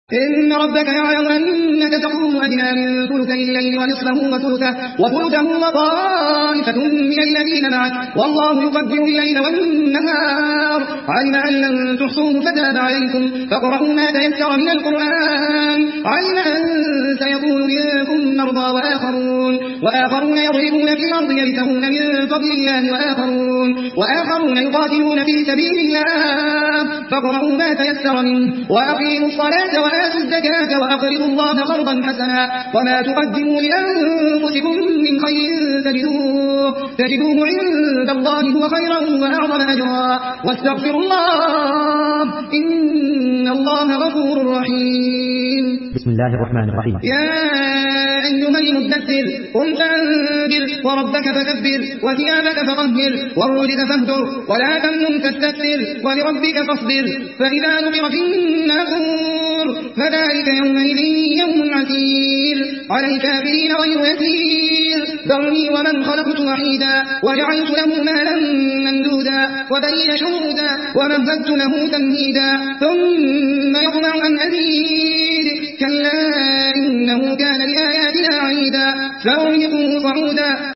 إن ربك يعلم أنك تقوم أدنى من ثلثي الليل ونصفه وثلثه وطائفة من الذين معك والله يقدر الليل والنهار علم أن لن تحصوه فتاب عليكم فاقرؤوا ما تيسر من القرآن علم أن سيكون منكم مرضى وآخرون يضربون في الأرض يبتغون من فضل الله وآخرون يقاتلون في سبيل الله فاقرؤوا ما تيسر منه وأقيموا الصلاة وآتوا الزكاة وأقرضوا الله قرضا حسنا وما تقدموا لأنفسكم من خير تجدوه عند الله هو خيرا وأعظم أجرا واستغفروا الله إن الله غفور رحيم. بسم الله الرحمن الرحيم. يا أيها المدثر قم فأنذر وربك فكبر وثيابك فطهر والرجز فاهجر ولا تمنن تستكثر ولربك فاصبر فإذا نقر في الناقور فذلك يومئذ يوم عسير على الكافرين غير يسير ذرني ومن خلقت وحيدا وجعلت له مالا ممدودا وبنين شهودا ومهدت له تمهيدا ثم يطمع أن أزيد كلا إنه كان لآياتنا عنيدا سأرهقه صعودا.